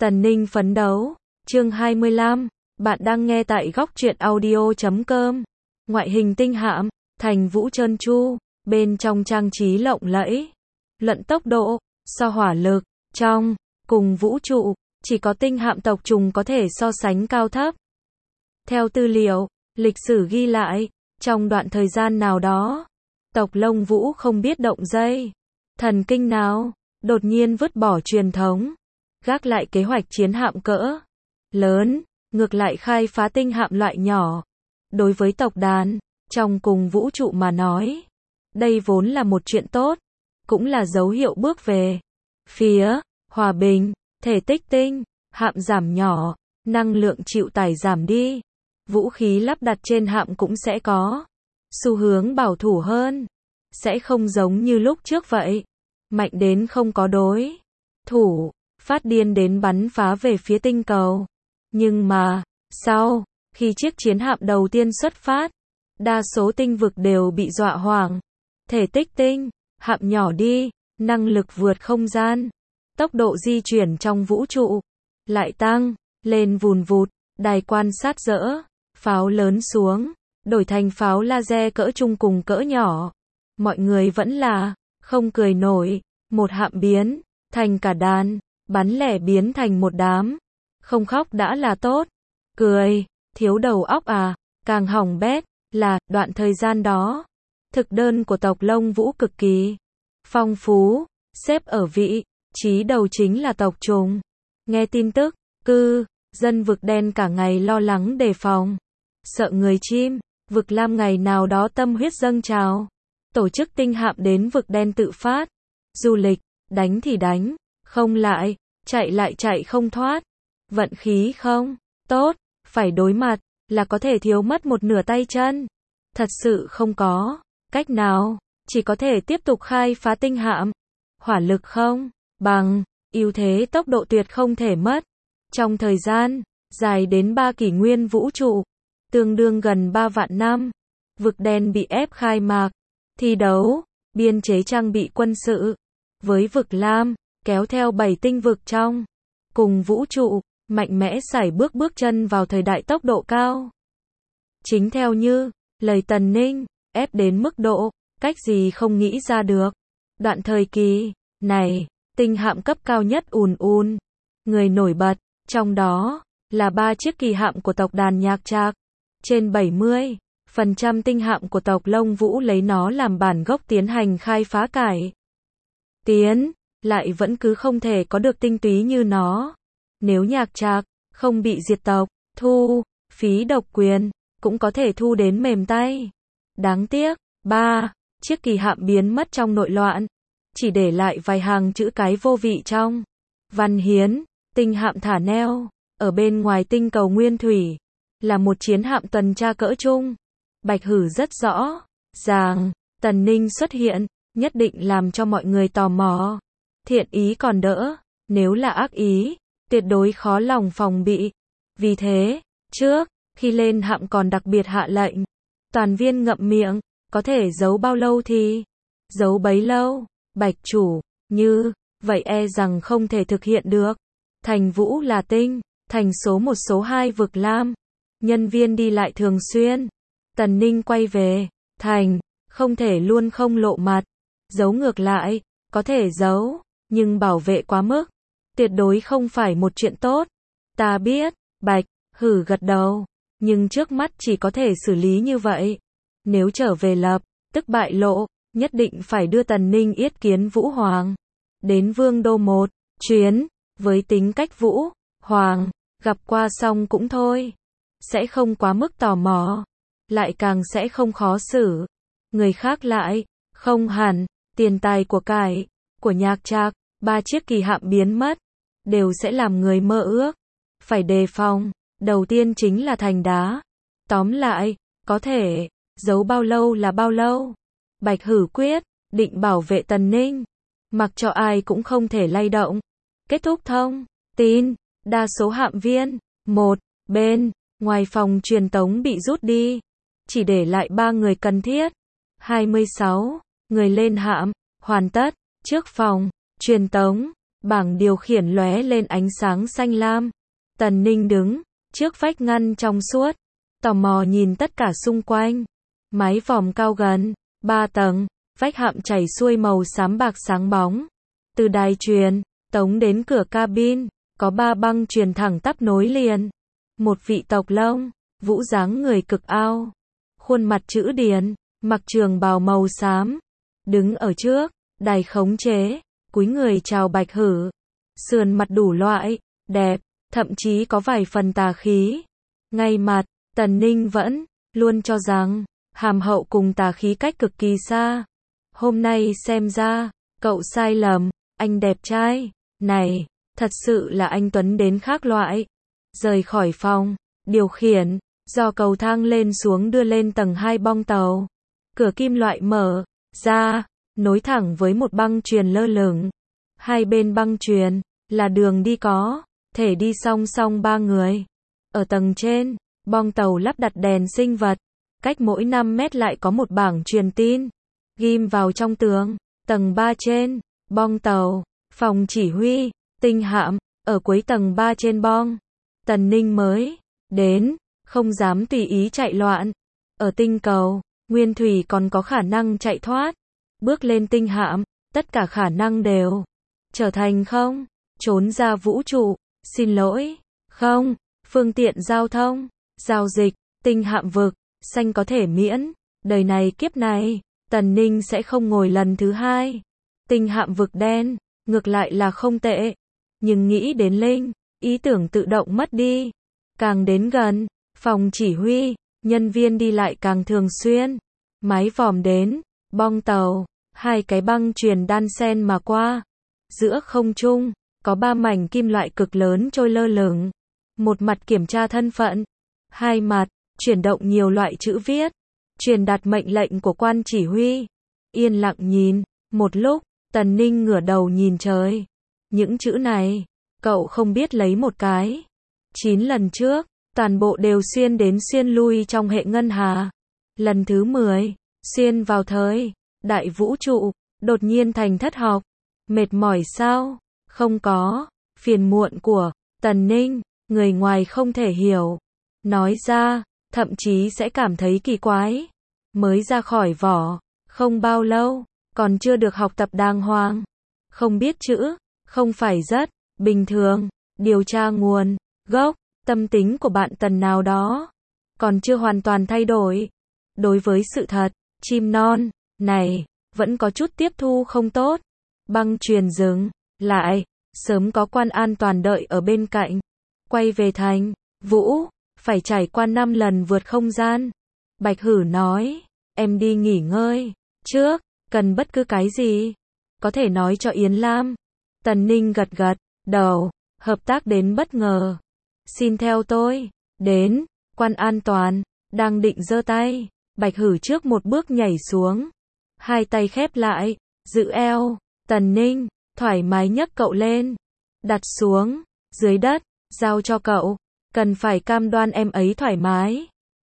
Tần Ninh phấn đấu. Chương 25. Bạn đang nghe tại góc truyện audio.com. Ngoại hình tinh hạm, thành vũ trơn tru, bên trong trang trí lộng lẫy. Luận tốc độ, so hỏa lực, trong, cùng vũ trụ, chỉ có tinh hạm tộc trùng có thể so sánh cao thấp. Theo tư liệu, lịch sử ghi lại, trong đoạn thời gian nào đó, tộc Lông Vũ không biết động dây thần kinh nào, đột nhiên vứt bỏ truyền thống, gác lại kế hoạch chiến hạm cỡ lớn, ngược lại khai phá tinh hạm loại nhỏ. Đối với tộc đàn, trong cùng vũ trụ mà nói, đây vốn là một chuyện tốt, cũng là dấu hiệu bước về phía hòa bình. Thể tích tinh hạm giảm nhỏ, năng lượng chịu tải giảm đi, vũ khí lắp đặt trên hạm cũng sẽ có xu hướng bảo thủ hơn, sẽ không giống như lúc trước vậy, mạnh đến không có đối thủ, phát điên đến bắn phá về phía tinh cầu. Nhưng mà, sau khi chiếc chiến hạm đầu tiên xuất phát, đa số tinh vực đều bị dọa hoảng. Thể tích tinh hạm nhỏ đi, năng lực vượt không gian, tốc độ di chuyển trong vũ trụ lại tăng lên vùn vụt, đài quan sát dỡ pháo lớn xuống, đổi thành pháo laser cỡ trung cùng cỡ nhỏ. Mọi người vẫn là không cười nổi, một hạm biến thành cả đàn, bắn lẻ biến thành một đám. Không khóc đã là tốt. Cười, thiếu đầu óc à, càng hỏng bét là đoạn thời gian đó, thực đơn của tộc Lông Vũ cực kỳ phong phú, xếp ở vị trí đầu chính là tộc trùng. Nghe tin tức, cư dân vực đen cả ngày lo lắng đề phòng, sợ người chim vực lam ngày nào đó tâm huyết dâng trào, tổ chức tinh hạm đến vực đen tự phát du lịch, đánh thì đánh, không lại chạy không thoát. Vận khí không tốt, phải đối mặt là có thể thiếu mất một nửa tay chân. Thật sự không có cách nào, chỉ có thể tiếp tục khai phá tinh hạm. Hỏa lực không bằng, ưu thế tốc độ tuyệt không thể mất. Trong thời gian dài đến 3 kỷ nguyên vũ trụ, tương đương gần 3 vạn năm, vực đen bị ép khai mạc, thi đấu, biên chế trang bị quân sự, với vực lam, kéo theo 7 tinh vực trong, cùng vũ trụ, mạnh mẽ sải bước chân vào thời đại tốc độ cao. Chính theo như lời Tần Ninh, ép đến mức độ, cách gì không nghĩ ra được. Đoạn thời kỳ này, tinh hạm cấp cao nhất ùn người nổi bật, trong đó là 3 chiếc kỳ hạm của tộc đàn Nhạc Trạc. Trên 70% tinh hạm của tộc Lông Vũ lấy nó làm bản gốc tiến hành khai phá cải tiến, lại vẫn cứ không thể có được tinh túy như nó. Nếu Nhạc Trạc không bị diệt tộc, thu phí độc quyền, cũng có thể thu đến mềm tay. Đáng tiếc, 3 chiếc kỳ hạm biến mất trong nội loạn, chỉ để lại vài hàng chữ cái vô vị trong văn hiến. Tinh hạm thả neo ở bên ngoài tinh cầu Nguyên Thủy, là một chiến hạm tuần tra cỡ trung. Bạch Hử rất rõ ràng, Tần Ninh xuất hiện, nhất định làm cho mọi người tò mò. Thiện ý còn đỡ, nếu là ác ý, tuyệt đối khó lòng phòng bị. Vì thế, trước khi lên hạm còn đặc biệt hạ lệnh, toàn viên ngậm miệng, có thể giấu bao lâu thì giấu bấy lâu. Bạch chủ, như vậy e rằng không thể thực hiện được. Thành Vũ là tinh thành số 1 số 2 vực lam, nhân viên đi lại thường xuyên. Tần Ninh quay về thành, không thể luôn không lộ mặt. Giấu ngược lại, có thể giấu, nhưng bảo vệ quá mức, tuyệt đối không phải một chuyện tốt. Ta biết, Bạch Hử gật đầu, nhưng trước mắt chỉ có thể xử lý như vậy. Nếu trở về lập tức bại lộ, nhất định phải đưa Tần Ninh yết kiến Vũ Hoàng đến Vương Đô một chuyến. Với tính cách Vũ Hoàng, gặp qua xong cũng thôi, sẽ không quá mức tò mò, lại càng sẽ không khó xử. Người khác lại không hẳn. Tiền tài của cải của Nhạc Trạc, 3 chiếc kỳ hạm biến mất, đều sẽ làm người mơ ước, phải đề phòng. Đầu tiên chính là thành đá. Tóm lại, có thể giấu bao lâu là bao lâu. Bạch Hử quyết định bảo vệ Tần Ninh, mặc cho ai cũng không thể lay động. Kết thúc thông tin, đa số hạm viên một bên ngoài phòng truyền tống bị rút đi, chỉ để lại 3 người cần thiết. 26 người lên hạm, hoàn tất. Trước phòng truyền tống, Bảng điều khiển lóe lên ánh sáng xanh lam. Tần Ninh đứng trước vách ngăn trong suốt, tò mò nhìn tất cả xung quanh. Mái vòm cao gần 3 tầng, vách hạm chảy xuôi màu xám bạc sáng bóng. Từ đài truyền tống đến cửa cabin, có 3 băng truyền thẳng tắp nối liền. Một vị tộc Lông Vũ dáng người cực ao, khuôn mặt chữ điển, mặc trường bào màu xám, đứng ở trước đài khống chế, cúi người chào Bạch Hử. Sườn mặt đủ loại, đẹp, thậm chí có vài phần tà khí. Ngay mặt, Tần Ninh vẫn luôn cho rằng hàm hậu cùng tà khí cách cực kỳ xa. Hôm nay xem ra, cậu sai lầm, anh đẹp trai này, thật sự là anh Tuấn đến khác loại. Rời khỏi phòng điều khiển, do cầu thang lên xuống đưa lên tầng 2 bong tàu. Cửa kim loại mở ra, nối thẳng với một băng chuyền lơ lửng. Hai bên băng chuyền là đường đi có thể đi song song 3 người. Ở tầng trên, bong tàu lắp đặt đèn sinh vật. Cách mỗi 5 mét lại có một bảng truyền tin ghim vào trong tường. Tầng 3 trên bong tàu, phòng chỉ huy tinh hạm ở cuối tầng 3 trên bong. Tần Ninh mới đến, không dám tùy ý chạy loạn. Ở tinh cầu nguyên thủy còn có khả năng chạy thoát. Bước lên tinh hạm, tất cả khả năng đều trở thành không. Trốn ra vũ trụ, xin lỗi, không. Phương tiện giao thông, giao dịch, tinh hạm vực xanh có thể miễn. Đời này kiếp này, Tần Ninh sẽ không ngồi lần thứ 2. Tinh hạm vực đen, ngược lại là không tệ. Nhưng nghĩ đến Linh, ý tưởng tự động mất đi. Càng đến gần phòng chỉ huy, nhân viên đi lại càng thường xuyên. Mái vòm đến bong tàu, 2 cái băng chuyền đan xen mà qua. Giữa không trung có 3 mảnh kim loại cực lớn trôi lơ lửng. Một mặt kiểm tra thân phận, 2 mặt chuyển động nhiều loại chữ viết, truyền đạt mệnh lệnh của quan chỉ huy. Yên lặng nhìn một lúc, Tần Ninh ngửa đầu nhìn trời. Những chữ này, cậu không biết lấy một cái. 9 lần trước, toàn bộ đều xuyên đến xuyên lui trong hệ ngân hà. Lần thứ 10, xuyên vào thời đại vũ trụ, đột nhiên thành thất học. Mệt mỏi sao? Không có. Phiền muộn của Tần Ninh, người ngoài không thể hiểu. Nói ra, thậm chí sẽ cảm thấy kỳ quái. Mới ra khỏi vỏ, không bao lâu, còn chưa được học tập đàng hoàng. Không biết chữ, không phải rất bình thường. Điều tra nguồn gốc tâm tính của bạn Tần nào đó, còn chưa hoàn toàn thay đổi. Đối với sự thật chim non này, vẫn có chút tiếp thu không tốt. Băng chuyền dừng lại, sớm có quan an toàn đợi ở bên cạnh. Quay về thành Vũ, phải trải qua 5 lần vượt không gian. Bạch Hử nói, em đi nghỉ ngơi trước, cần bất cứ cái gì, có thể nói cho Yến Lam. Tần Ninh gật gật đầu, hợp tác đến bất ngờ. Xin theo tôi đến. Quan an toàn đang định giơ tay, Bạch Hử trước một bước nhảy xuống, 2 tay khép lại, giữ eo. Tần Ninh thoải mái nhấc cậu lên, đặt xuống dưới đất, giao cho cậu. Cần phải cam đoan em ấy thoải mái.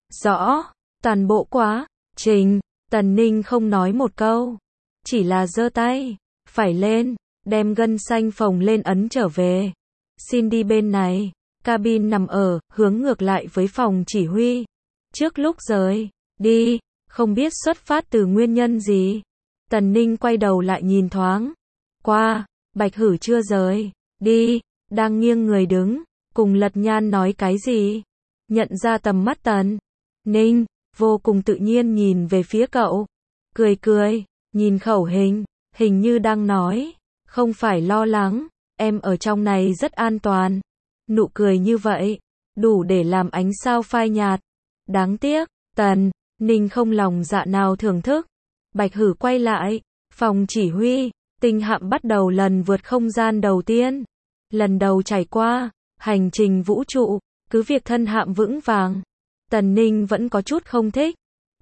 Rõ. Toàn bộ quá trình, Tần Ninh không nói một câu, chỉ là giơ tay phải lên, đem gân xanh phồng lên ấn trở về. Xin đi bên này. Cabin nằm ở hướng ngược lại với phòng chỉ huy. Trước lúc rời đi, không biết xuất phát từ nguyên nhân gì, Tần Ninh quay đầu lại nhìn thoáng qua. Bạch Hử chưa rời đi, đang nghiêng người đứng, cùng Lật Nhan nói cái gì. Nhận ra tầm mắt Tần Ninh, vô cùng tự nhiên nhìn về phía cậu. Cười cười, nhìn khẩu hình như đang nói, không phải lo lắng, em ở trong này rất an toàn. Nụ cười như vậy, đủ để làm ánh sao phai nhạt. Đáng tiếc, Tần Ninh không lòng dạ nào thưởng thức. Bạch Hử quay lại, phòng chỉ huy, tinh hạm bắt đầu lần vượt không gian đầu tiên. Lần đầu trải qua hành trình vũ trụ, cứ việc thân hạm vững vàng, Tần Ninh vẫn có chút không thích.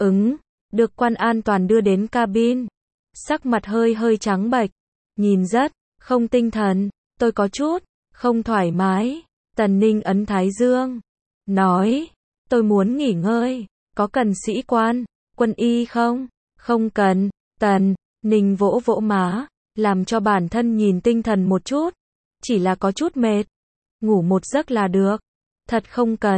Được quan an toàn đưa đến cabin, sắc mặt hơi trắng bệch, nhìn rất không tinh thần. Tôi có chút không thoải mái. Tần Ninh ấn thái dương, nói, tôi muốn nghỉ ngơi, có cần sĩ quan, quân y không? Không cần. Tần Ninh vỗ vỗ má, làm cho bản thân nhìn tinh thần một chút. chỉ là có chút mệt. Ngủ một giấc là được. Thật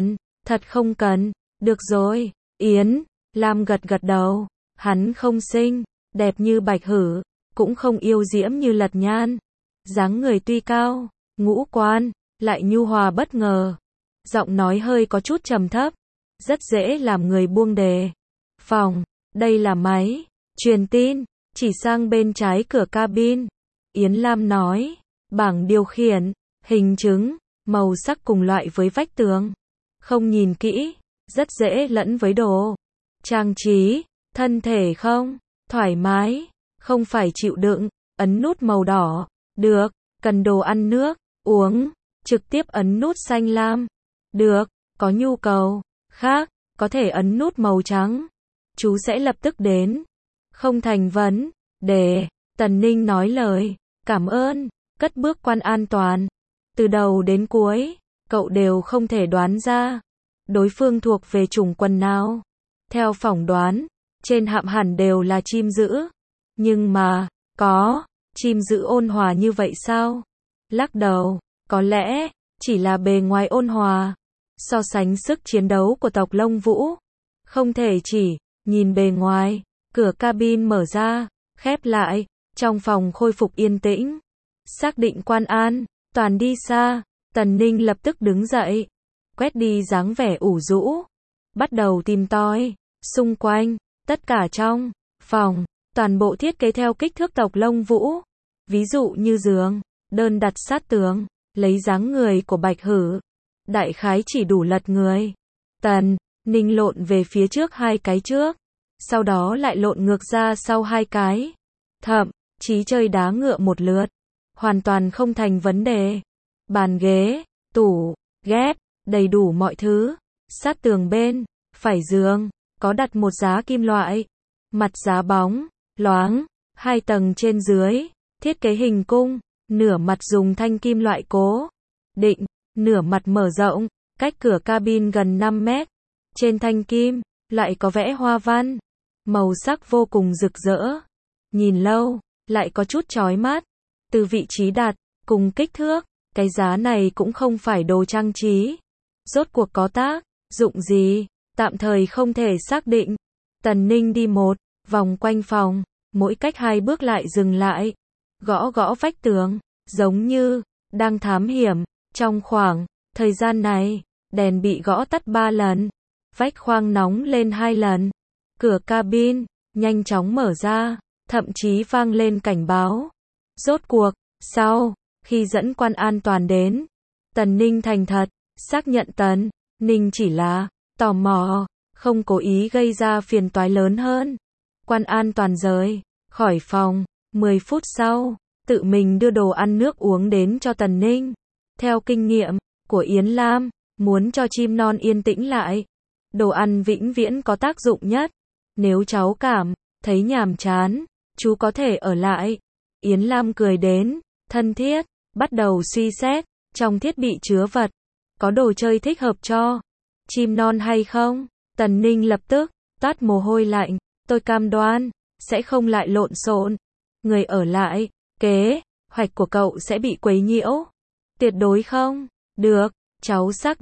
không cần, được rồi. Yến Lam gật gật đầu, hắn không xinh, đẹp như Bạch Hử, cũng không yêu diễm như Lật Nhan. Dáng người tuy cao, ngũ quan lại nhu hòa bất ngờ. Giọng nói hơi có chút trầm thấp, rất dễ làm người buông đề. Phòng, đây là máy truyền tin, chỉ sang bên trái cửa cabin. Yến Lam nói, bảng điều khiển, hình chứng, màu sắc cùng loại với vách tường. Không nhìn kỹ, rất dễ lẫn với đồ trang trí, thân thể không thoải mái, không phải chịu đựng, ấn nút màu đỏ, được, cần đồ ăn nước, uống, trực tiếp ấn nút xanh lam, được, có nhu cầu khác, có thể ấn nút màu trắng, chú sẽ lập tức đến, không thành vấn đề. Tần Ninh nói lời cảm ơn, cất bước quan an toàn. Từ đầu đến cuối, cậu đều không thể đoán ra đối phương thuộc về chủng quần nào. Theo phỏng đoán, trên hạm hẳn đều là chim dữ. Nhưng mà, có chim dữ ôn hòa như vậy sao? Lắc đầu, có lẽ chỉ là bề ngoài ôn hòa. So sánh sức chiến đấu của tộc Lông Vũ, không thể chỉ nhìn bề ngoài. Cửa cabin mở ra, khép lại, trong phòng khôi phục yên tĩnh. Xác định quan an toàn đi xa, Tần Ninh lập tức đứng dậy, quét đi dáng vẻ ủ rũ, bắt đầu tìm tòi xung quanh. Tất cả trong phòng, toàn bộ thiết kế theo kích thước tộc Lông Vũ. Ví dụ như giường, đơn đặt sát tường, lấy dáng người của Bạch Hử, đại khái chỉ đủ lật người. Tần Ninh lộn về phía trước 2 cái trước, sau đó lại lộn ngược ra sau 2 cái. Thậm chí chơi đá ngựa một lượt, hoàn toàn không thành vấn đề. Bàn ghế, tủ, ghép, đầy đủ mọi thứ. Sát tường bên phải giường, có đặt một giá kim loại, mặt giá bóng loáng, 2 tầng trên dưới, thiết kế hình cung, nửa mặt dùng thanh kim loại cố định, nửa mặt mở rộng, cách cửa cabin gần 5 mét. Trên thanh kim lại có vẽ hoa văn, màu sắc vô cùng rực rỡ, nhìn lâu lại có chút chói mắt. Từ vị trí đặt cùng kích thước, cái giá này cũng không phải đồ trang trí. Rốt cuộc có tác dụng gì, tạm thời không thể xác định. Tần Ninh đi một vòng quanh phòng, mỗi cách 2 bước lại dừng lại, gõ gõ vách tường, giống như đang thám hiểm. Trong khoảng thời gian này, đèn bị gõ tắt 3 lần, vách khoang nóng lên 2 lần, cửa cabin nhanh chóng mở ra, thậm chí vang lên cảnh báo. Rốt cuộc, sau khi dẫn quan an toàn đến, Tần Ninh thành thật xác nhận Tần Ninh chỉ là tò mò, không cố ý gây ra phiền toái lớn hơn. Quan an toàn rời khỏi phòng, 10 phút sau, tự mình đưa đồ ăn nước uống đến cho Tần Ninh. Theo kinh nghiệm của Yến Lam, muốn cho chim non yên tĩnh lại, đồ ăn vĩnh viễn có tác dụng nhất. Nếu cháu cảm thấy nhàm chán, chú có thể ở lại. Yến Lam cười đến thân thiết, bắt đầu suy xét trong thiết bị chứa vật, có đồ chơi thích hợp cho chim non hay không. Tần Ninh lập tức toát mồ hôi lạnh, tôi cam đoan sẽ không lại lộn xộn. Người ở lại, kế hoạch của cậu sẽ bị quấy nhiễu. Tuyệt đối không được. Cháu xác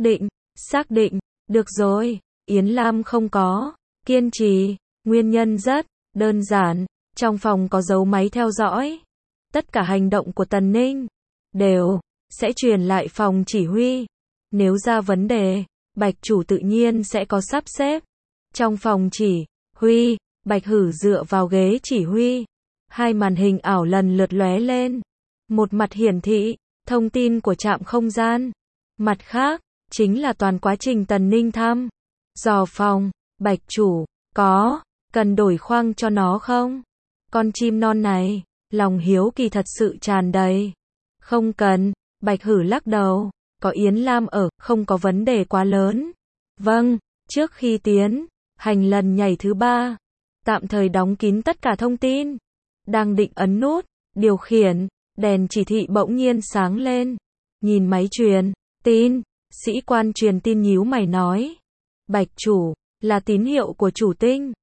định, được rồi. Yến Lam không có kiên trì, nguyên nhân rất đơn giản, trong phòng có dấu máy theo dõi. Tất cả hành động của Tần Ninh đều sẽ truyền lại phòng chỉ huy. Nếu ra vấn đề, Bạch chủ tự nhiên sẽ có sắp xếp. Trong phòng chỉ huy, Bạch Hử dựa vào ghế chỉ huy. 2 màn hình ảo lần lượt lóe lên. Một mặt hiển thị thông tin của trạm không gian, mặt khác chính là toàn quá trình Tần Ninh thăm dò phòng. Bạch chủ, có cần đổi khoang cho nó không? Con chim non này, lòng hiếu kỳ thật sự tràn đầy. Không cần, Bạch Hử lắc đầu, có Yến Lam ở, không có vấn đề quá lớn. Vâng, trước khi tiến hành lần nhảy thứ 3, tạm thời đóng kín tất cả thông tin. Đang định ấn nút điều khiển, đèn chỉ thị bỗng nhiên sáng lên. Nhìn máy truyền tin, sĩ quan truyền tin nhíu mày nói, Bạch chủ, là tín hiệu của chủ tinh.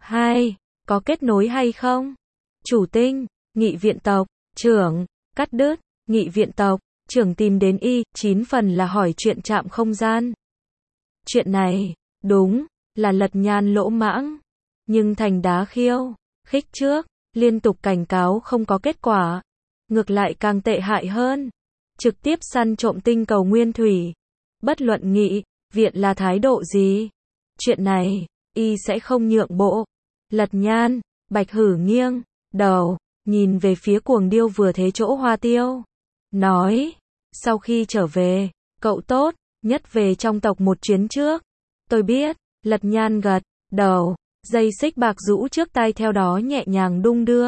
2, có kết nối hay không? Chủ tinh, nghị viện tộc trưởng, cắt đứt, nghị viện tộc trưởng tìm đến y, 9 phần là hỏi chuyện trạm không gian. Chuyện này, đúng, là Lật Nhan lỗ mãng. Nhưng thành đá khiêu, khích trước, liên tục cảnh cáo không có kết quả. Ngược lại càng tệ hại hơn. Trực tiếp săn trộm tinh cầu nguyên thủy. Bất luận nghị, viện là thái độ gì? Chuyện này, y sẽ không nhượng bộ. Lật Nhan, Bạch Hử nghiêng đầu, nhìn về phía cuồng điêu vừa thế chỗ hoa tiêu. Nói, sau khi trở về, cậu tốt nhất về trong tộc một chuyến trước. Tôi biết, Lật Nhan gật đầu, dây xích bạc rũ trước tay theo đó nhẹ nhàng đung đưa.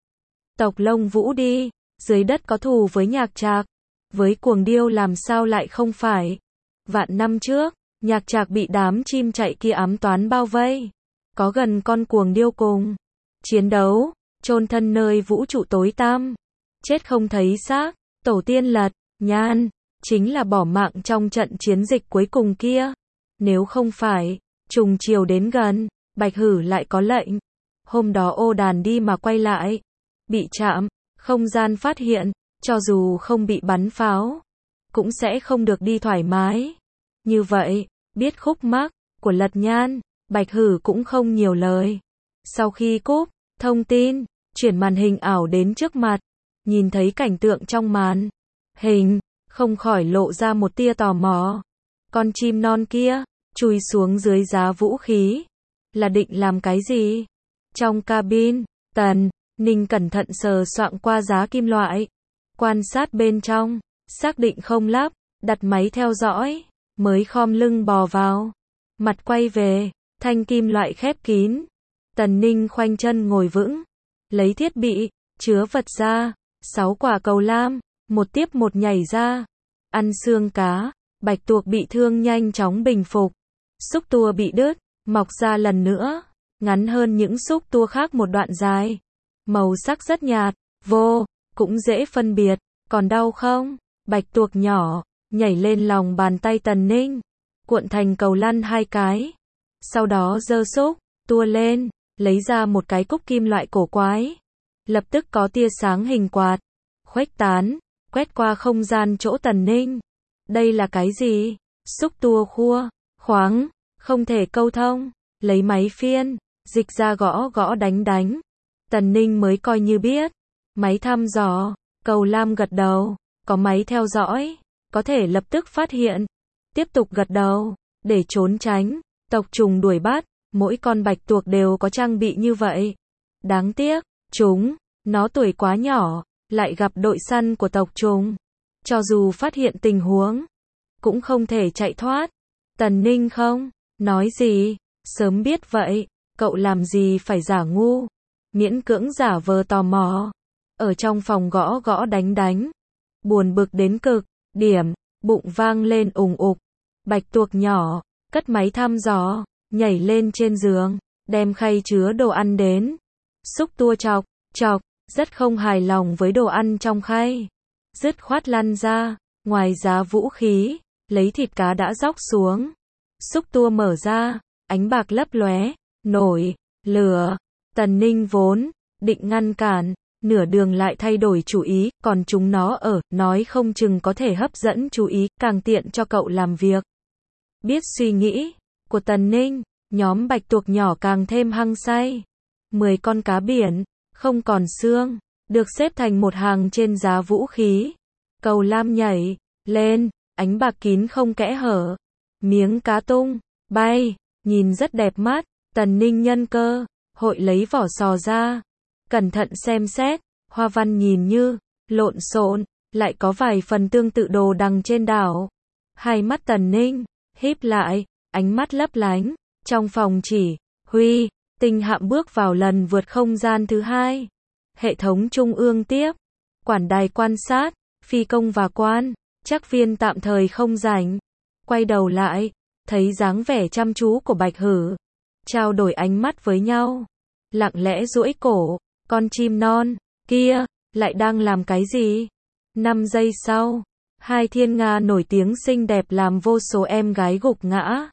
Tộc Lông Vũ đi, dưới đất có thù với Nhạc Trạc, với cuồng điêu làm sao lại không phải. Vạn năm trước, Nhạc Trạc bị đám chim chạy kia ám toán bao vây, có gần con cuồng điêu cùng chiến đấu, chôn thân nơi vũ trụ tối tăm, chết không thấy xác. Tổ tiên Lật Nhan chính là bỏ mạng trong trận chiến dịch cuối cùng kia. Nếu không phải trùng chiều đến gần, Bạch Hử lại có lệnh. Hôm đó ô đàn đi mà quay lại, bị trạm không gian phát hiện, cho dù không bị bắn pháo, cũng sẽ không được đi thoải mái. Như vậy, biết khúc mắc của Lật Nhan, Bạch Hử cũng không nhiều lời. Sau khi cúp thông tin, chuyển màn hình ảo đến trước mặt, nhìn thấy cảnh tượng trong màn hình, không khỏi lộ ra một tia tò mò. Con chim non kia, chui xuống dưới giá vũ khí, là định làm cái gì? Trong cabin, Tần Ninh cẩn thận sờ soạng qua giá kim loại, quan sát bên trong, xác định không lắp đặt máy theo dõi, mới khom lưng bò vào. Mặt quay về, thanh kim loại khép kín. Tần Ninh khoanh chân ngồi vững, lấy thiết bị chứa vật ra, 6 quả cầu lam, một tiếp một nhảy ra. Ăn xương cá, bạch tuộc bị thương nhanh chóng bình phục. Xúc tua bị đứt, mọc ra lần nữa, ngắn hơn những xúc tua khác một đoạn dài. Màu sắc rất nhạt, cũng dễ phân biệt. Còn đau không? Bạch tuộc nhỏ nhảy lên lòng bàn tay Tần Ninh, cuộn thành cầu lăn 2 cái. Sau đó giơ xúc tua lên, lấy ra một cái cúc kim loại cổ quái. Lập tức có tia sáng hình quạt khuếch tán, quét qua không gian chỗ Tần Ninh. Đây là cái gì? Xúc tua khua khoáng, không thể câu thông. Lấy máy phiên dịch ra gõ gõ đánh. Tần Ninh mới coi như biết. Máy thăm dò, cầu lam gật đầu. Có máy theo dõi, có thể lập tức phát hiện. Tiếp tục gật đầu, để trốn tránh tộc trùng đuổi bắt. Mỗi con bạch tuộc đều có trang bị như vậy. Đáng tiếc, nó tuổi quá nhỏ, lại gặp đội săn của tộc trùng. Cho dù phát hiện tình huống, cũng không thể chạy thoát. Tần Ninh không nói gì, sớm biết vậy, cậu làm gì phải giả ngu, miễn cưỡng giả vờ tò mò. Ở trong phòng gõ gõ đánh, buồn bực đến cực điểm, bụng vang lên ùng ục. Bạch tuộc nhỏ cất máy thăm dò, nhảy lên trên giường, đem khay chứa đồ ăn đến. Xúc tua chọc, rất không hài lòng với đồ ăn trong khay. Dứt khoát lăn ra, ngoài giá vũ khí, lấy thịt cá đã róc xuống. Xúc tua mở ra, ánh bạc lấp lóe, nổi lửa. Tần Ninh vốn định ngăn cản, nửa đường lại thay đổi chủ ý, còn chúng nó nói không chừng có thể hấp dẫn chú ý, càng tiện cho cậu làm việc. Biết suy nghĩ của Tần Ninh, nhóm bạch tuộc nhỏ càng thêm hăng say. 10 con cá biển, không còn xương, được xếp thành một hàng trên giá vũ khí. Cầu lam nhảy lên, ánh bạc kín không kẽ hở. Miếng cá tung bay, nhìn rất đẹp mắt. Tần Ninh nhân cơ hội lấy vỏ sò ra, cẩn thận xem xét. Hoa văn nhìn như lộn xộn, lại có vài phần tương tự đồ đằng trên đảo. Hai mắt Tần Ninh híp lại, ánh mắt lấp lánh. Trong phòng chỉ huy, Tinh Hạm bước vào lần vượt không gian thứ 2. Hệ thống trung ương tiếp, quản đài quan sát, phi công và quan trắc viên tạm thời không rảnh. Quay đầu lại, thấy dáng vẻ chăm chú của Bạch Hử, trao đổi ánh mắt với nhau, lặng lẽ duỗi cổ. Con chim non kia lại đang làm cái gì? 5 giây sau, 2 thiên nga nổi tiếng xinh đẹp làm vô số em gái gục ngã.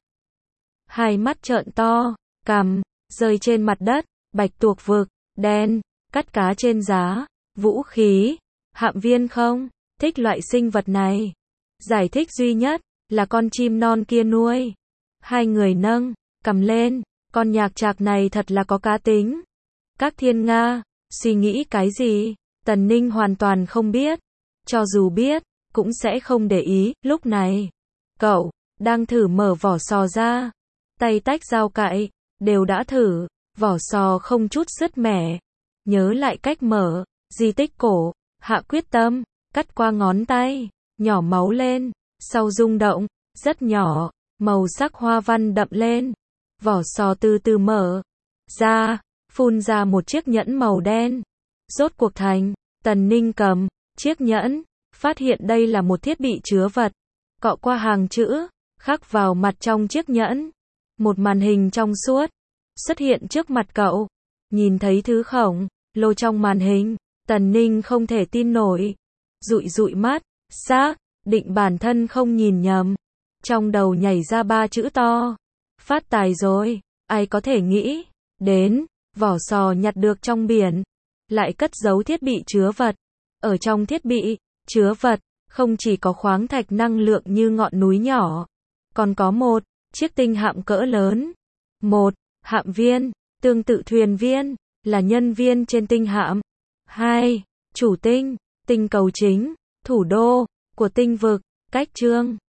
Hai mắt trợn to, cằm rơi trên mặt đất. Bạch tuộc vực đen, cắt cá trên giá vũ khí. Hạm viên không thích loại sinh vật này. Giải thích duy nhất là con chim non kia nuôi. Hai người nâng cầm lên, con nhạc trạc này thật là có cá tính. Các thiên nga, suy nghĩ cái gì? Tần Ninh hoàn toàn không biết. Cho dù biết, cũng sẽ không để ý. Lúc này, cậu đang thử mở vỏ sò ra. Tay tách dao cạy, đều đã thử. Vỏ sò không chút sứt mẻ. Nhớ lại cách mở, di tích cổ, hạ quyết tâm, cắt qua ngón tay, nhỏ máu lên. Sau rung động, rất nhỏ, màu sắc hoa văn đậm lên. Vỏ sò từ từ mở ra, phun ra một chiếc nhẫn màu đen. Rốt cuộc thành, Tần Ninh cầm chiếc nhẫn, phát hiện đây là một thiết bị chứa vật. Cọ qua hàng chữ, khắc vào mặt trong chiếc nhẫn. Một màn hình trong suốt xuất hiện trước mặt cậu. Nhìn thấy thứ khổng lồ trong màn hình, Tần Ninh không thể tin nổi. Dụi dụi mắt, xác định bản thân không nhìn nhầm. Trong đầu nhảy ra 3 chữ to. Phát tài rồi. Ai có thể nghĩ đến, vỏ sò nhặt được trong biển, lại cất giấu thiết bị chứa vật. Ở trong thiết bị chứa vật, không chỉ có khoáng thạch năng lượng như ngọn núi nhỏ, còn có một chiếc tinh hạm cỡ lớn. Một hạm viên, tương tự thuyền viên, là nhân viên trên tinh hạm. 2. Chủ tinh, tinh cầu chính, thủ đô của tinh vực. Cách chương